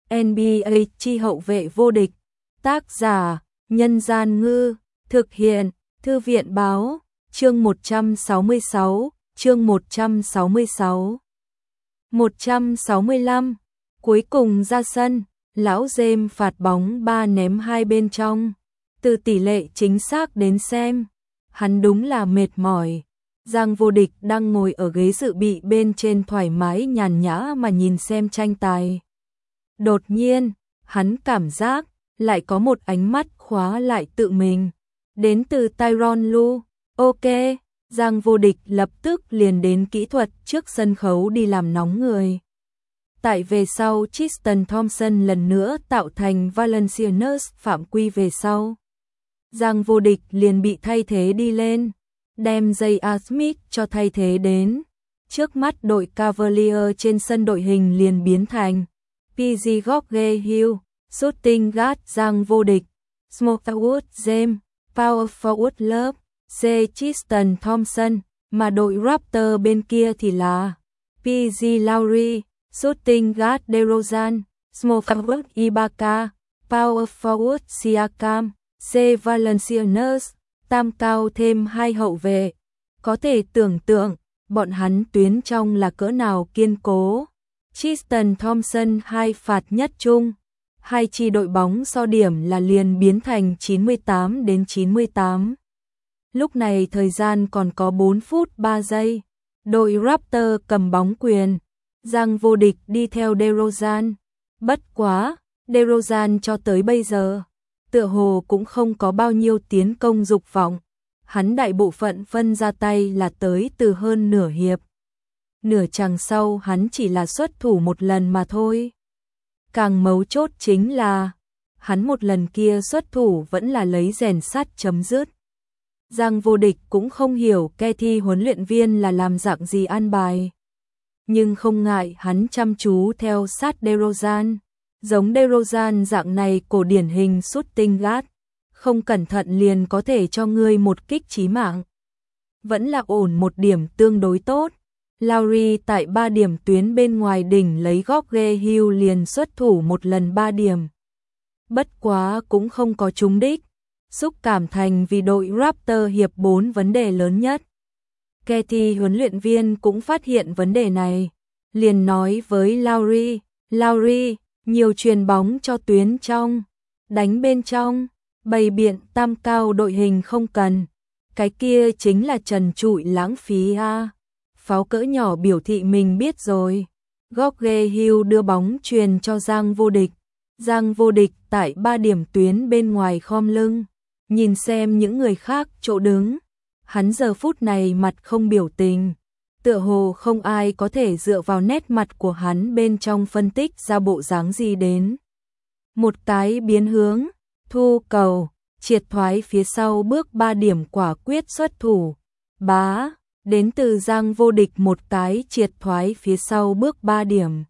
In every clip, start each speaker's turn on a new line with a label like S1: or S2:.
S1: NBA chi hậu vệ vô địch. Tác giả: Nhân Gian Ngư. Thực hiện: Thư viện Báo. Chương 166. Chương 166. 165. Cuối cùng ra sân, lão James phạt bóng 3 ném 2 bên trong. Từ tỷ lệ chính xác đến xem, hắn đúng là mệt mỏi. Giang Vô Địch đang ngồi ở ghế dự bị bên trên thoải mái nhàn nhã mà nhìn xem tranh tài. Đột nhiên, hắn cảm giác lại có một ánh mắt khóa lại tự mình. Đến từ Tyronn Lue. Ok, Giang Vô Địch lập tức liền đến kỹ thuật trước sân khấu đi làm nóng người. Tại về sau Tristan Thompson lần nữa tạo thành Valanciunas phạm quy về sau. Giang Vô Địch liền bị thay thế đi lên, đem J.R. Smith cho thay thế đến. Trước mắt đội Cavalier trên sân đội hình liền biến thành PG Gogge-Hill, Shooting Guard Giang Vô Địch, Smallwood James, Power Forward Love, C. Tristan Thompson, mà đội Raptor bên kia thì là PG Lowry, Shooting Guard DeRozan, Small Forward Ibaka, Power Forward Siakam, C. Valanciunas, tam cao thêm 2 hậu vệ. Có thể tưởng tượng bọn hắn tuyến trong là cỡ nào kiên cố. Tristan Thompson 2 phạt nhất chung, hai chi đội bóng so điểm là liền biến thành 98-98. Lúc này thời gian còn có 4 phút 3 giây. Đội Raptor cầm bóng quyền, Giang Vô Địch đi theo DeRozan. Bất quá, DeRozan cho tới bây giờ tựa hồ cũng không có bao nhiêu tiến công dục vọng. Hắn đại bộ phận phân ra tay là tới từ hơn nửa hiệp. Nửa chặng sau hắn chỉ là xuất thủ một lần mà thôi. Càng mấu chốt chính là hắn một lần kia xuất thủ vẫn là lấy rèn sắt chấm dứt. Giang Vô Địch cũng không hiểu Cathy huấn luyện viên là làm dạng gì an bài. Nhưng không ngại hắn chăm chú theo sát DeRozan. Giống DeRozan dạng này cổ điển hình shooting guard, không cẩn thận liền có thể cho ngươi một kích chí mạng. Vẫn là ổn một điểm tương đối tốt. Lowry tại 3 điểm tuyến bên ngoài đỉnh lấy Gogge-Hill liền xuất thủ một lần 3 điểm. Bất quá cũng không có trúng đích. Xúc cảm thành vì đội Raptor hiệp 4 vấn đề lớn nhất. Cathy huấn luyện viên cũng phát hiện vấn đề này. Liền nói với Lowry, nhiều chuyền bóng cho tuyến trong, đánh bên trong, bày biện tam cao đội hình không cần. Cái kia chính là trần trụi lãng phí a. Pháo cỡ nhỏ biểu thị mình biết rồi. Gogge-Hill đưa bóng truyền cho Giang Vô Địch. Giang Vô Địch tại 3 điểm tuyến bên ngoài khom lưng, nhìn xem những người khác chỗ đứng. Hắn giờ phút này mặt không biểu tình, tựa hồ không ai có thể dựa vào nét mặt của hắn bên trong phân tích ra bộ dáng gì đến. Một cái biến hướng, thu cầu, triệt thoái phía sau bước 3 điểm quả quyết xuất thủ. Bá, đến từ Giang Vô Địch một cái triệt thoái phía sau bước 3 điểm.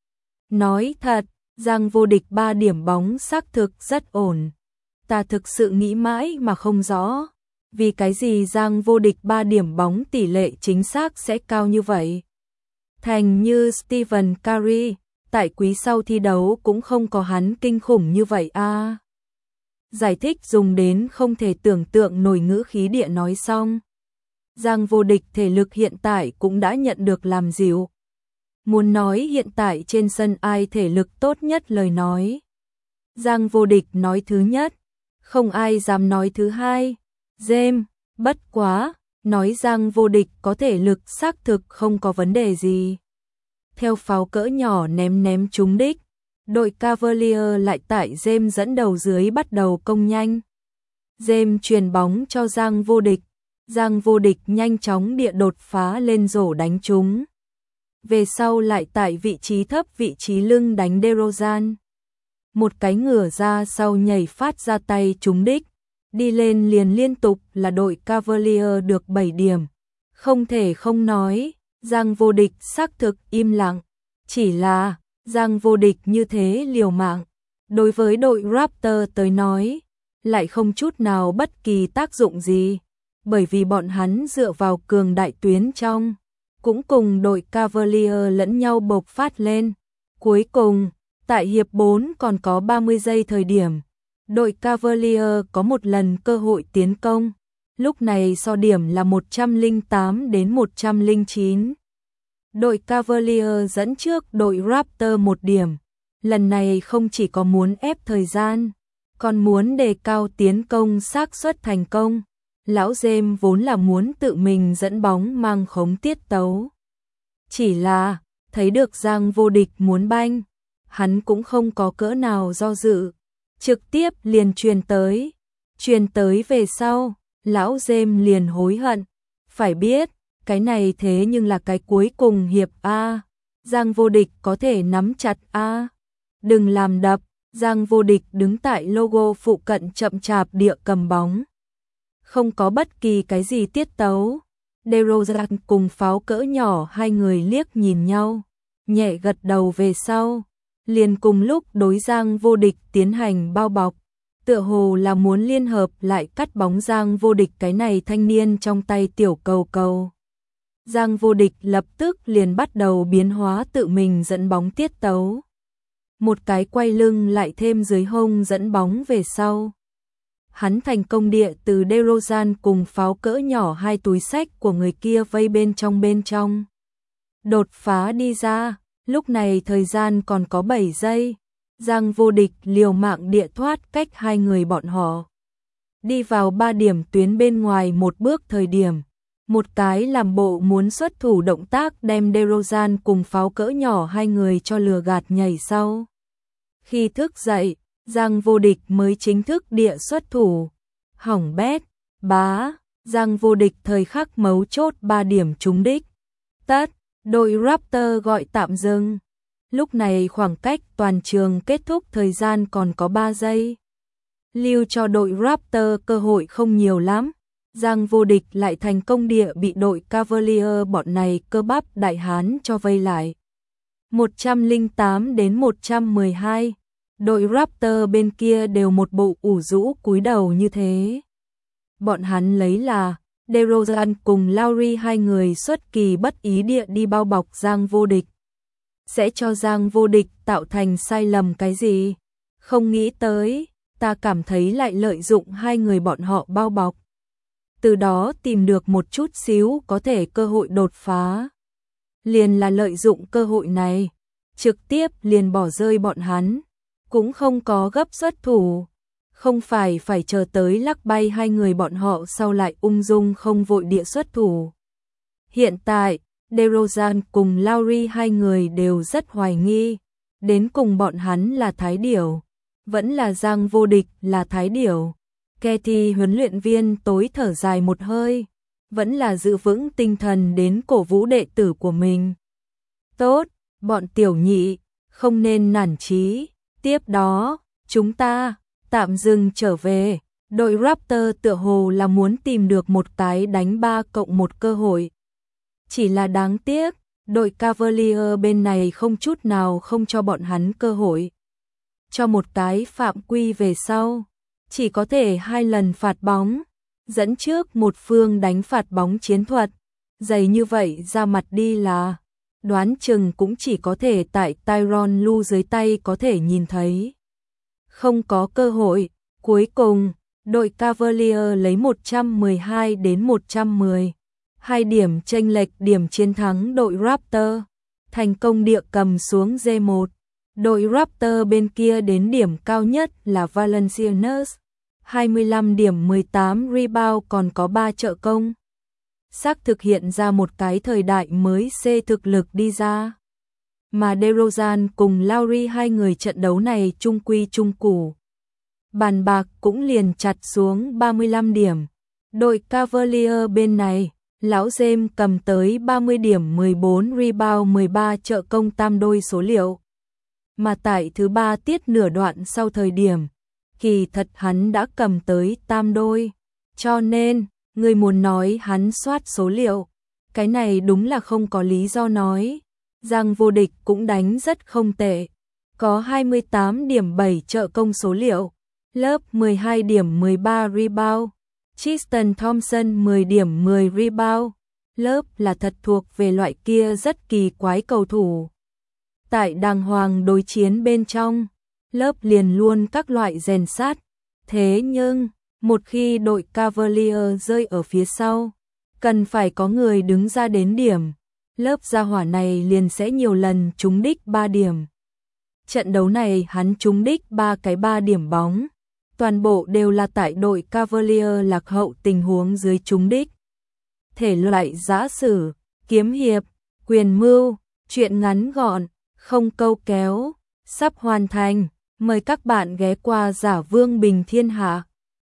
S1: Nói thật, Giang Vô Địch 3 điểm bóng xác thực rất ổn. Ta thực sự nghĩ mãi mà không rõ, vì cái gì Giang Vô Địch 3 điểm bóng tỷ lệ chính xác sẽ cao như vậy. Thành như Stephen Curry, tại quý sau thi đấu cũng không có hắn kinh khủng như vậy a. Giải thích dùng đến không thể tưởng tượng nổi ngữ khí địa nói xong. Giang Vô Địch thể lực hiện tại cũng đã nhận được làm dịu. Muốn nói hiện tại trên sân ai thể lực tốt nhất lời nói. Giang Vô Địch nói thứ nhất, không ai dám nói thứ hai. James, bất quá, nói Giang Vô Địch có thể lực xác thực không có vấn đề gì. Theo pháo cỡ nhỏ ném trúng đích, đội Cavalier lại tại James dẫn đầu dưới bắt đầu công nhanh. James truyền bóng cho Giang Vô Địch. Giang Vô Địch nhanh chóng địa đột phá lên rổ đánh trúng. Về sau lại tại vị trí thấp vị trí lưng đánh DeRozan. Một cái ngửa ra sau nhảy phát ra tay trúng đích. Đi lên liền liên tục là đội Cavalier được 7 điểm. Không thể không nói, Giang Vô Địch xác thực im lặng. Chỉ là, Giang Vô Địch như thế liều mạng. Đối với đội Raptor tới nói, lại không chút nào bất kỳ tác dụng gì. Bởi vì bọn hắn dựa vào cường đại tuyến trong, cũng cùng đội Cavalier lẫn nhau bộc phát lên. Cuối cùng, Tại hiệp 4 còn có 30 giây thời điểm, đội Cavalier có một lần cơ hội tiến công. Lúc này so điểm là 108 đến 109. Đội Cavalier dẫn trước đội Raptor 1 điểm. Lần này không chỉ có muốn ép thời gian, còn muốn đề cao tiến công xác suất thành công. Lão James vốn là muốn tự mình dẫn bóng mang khống tiết tấu. Chỉ là, thấy được Giang Vô Địch muốn banh, hắn cũng không có cỡ nào do dự. Trực tiếp liền truyền tới về sau, lão James liền hối hận. Phải biết, cái này thế nhưng là cái cuối cùng hiệp A. Giang Vô Địch có thể nắm chặt A. Đừng làm đập, Giang Vô Địch đứng tại logo phụ cận chậm chạp địa cầm bóng. Không có bất kỳ cái gì tiết tấu. DeRozan cùng Pháo cỡ nhỏ hai người liếc nhìn nhau, nhẹ gật đầu về sau. Liền cùng lúc đối Giang Vô Địch tiến hành bao bọc. Tựa hồ là muốn liên hợp lại cắt bóng Giang Vô Địch cái này thanh niên trong tay tiểu cầu cầu. Giang Vô Địch lập tức liền bắt đầu biến hóa tự mình dẫn bóng tiết tấu. Một cái quay lưng lại thêm dưới hông dẫn bóng về sau. Hắn thành công địa từ DeRozan cùng Pháo cỡ nhỏ hai túi xách của người kia vây bên trong. Đột phá đi ra, lúc này thời gian còn có 7 giây. Giang Vô Địch liều mạng địa thoát cách hai người bọn họ. Đi vào 3 điểm tuyến bên ngoài một bước thời điểm. Một cái làm bộ muốn xuất thủ động tác đem DeRozan cùng Pháo cỡ nhỏ hai người cho lừa gạt nhảy sau. Khi thức dậy, Giang Vô Địch mới chính thức địa xuất thủ. Hỏng bét, bá, Giang Vô Địch thời khắc mấu chốt 3 điểm trúng đích. Tất, đội Raptor gọi tạm dừng. Lúc này khoảng cách toàn trường kết thúc thời gian còn có 3 giây. Lưu cho đội Raptor cơ hội không nhiều lắm. Giang Vô Địch lại thành công địa bị đội Cavalier bọn này cơ bắp đại hán cho vây lại. 108 đến 112. Đội Raptor bên kia đều một bộ ủ rũ cúi đầu như thế. Bọn hắn lấy là DeRozan cùng Lowry hai người xuất kỳ bất ý địa đi bao bọc Giang Vô Địch. Sẽ cho Giang Vô Địch tạo thành sai lầm cái gì? Không nghĩ tới, ta cảm thấy lại lợi dụng hai người bọn họ bao bọc. Từ đó tìm được một chút xíu có thể cơ hội đột phá. Liền là lợi dụng cơ hội này, trực tiếp liền bỏ rơi bọn hắn. Cũng không có gấp xuất thủ. Không phải chờ tới lắc bay hai người bọn họ sau lại ung dung không vội địa xuất thủ. Hiện tại, DeRozan cùng Lowry hai người đều rất hoài nghi. Đến cùng bọn hắn là thái điểu. Vẫn là Giang Vô Địch là thái điểu. Katie huấn luyện viên tối thở dài một hơi. Vẫn là giữ vững tinh thần đến cổ vũ đệ tử của mình. Tốt, bọn tiểu nhị, không nên nản chí. Tiếp đó, chúng ta tạm dừng trở về. Đội Raptor tựa hồ là muốn tìm được một cái đánh 3+1 cơ hội. Chỉ là đáng tiếc, đội Cavalier bên này không chút nào không cho bọn hắn cơ hội. Cho một cái phạm quy về sau, chỉ có thể 2 lần phạt bóng. Dẫn trước một phương đánh phạt bóng chiến thuật. Dày như vậy ra mặt đi là, đoán chừng cũng chỉ có thể tại Tyronn Lue dưới tay có thể nhìn thấy. Không có cơ hội, cuối cùng, đội Cavalier lấy 112 đến 110. 2 điểm chênh lệch điểm chiến thắng đội Raptor. Thành công địa cầm xuống G1. Đội Raptor bên kia đến điểm cao nhất là Valanciunas. 25 điểm 18 rebound còn có 3 trợ công. Xác thực hiện ra một cái thời đại mới C thực lực đi ra. Mà DeRozan cùng Lowry hai người trận đấu này trung quy trung củ. Bàn bạc cũng liền chặt xuống 35 điểm. Đội Cavalier bên này, lão James cầm tới 30 điểm 14 rebound 13 trợ công tam đôi số liệu. Mà tại thứ 3 tiết nửa đoạn sau thời điểm, kỳ thật hắn đã cầm tới tam đôi. Cho nên, người muốn nói hắn soát số liệu, cái này đúng là không có lý do nói. Giang Vô Địch cũng đánh rất không tệ, có 28 điểm 7 trợ công số liệu, lớp 12 điểm 13 rebound, Tristan Thompson 10 điểm 10 rebound, lớp là thật thuộc về loại kia rất kỳ quái cầu thủ. Tại đàng hoàng đối chiến bên trong, lớp liền luôn các loại rèn sát. Thế nhưng, một khi đội Cavalier rơi ở phía sau, cần phải có người đứng ra đến điểm. Lớp gia hỏa này liền sẽ nhiều lần trúng đích 3 điểm. Trận đấu này hắn trúng đích 3 điểm bóng. Toàn bộ đều là tại đội Cavalier lạc hậu tình huống dưới trúng đích. Thể loại giã sử, kiếm hiệp, quyền mưu, truyện ngắn gọn, không câu kéo, sắp hoàn thành. Mời các bạn ghé qua Giả Vương Bình Thiên Hạ.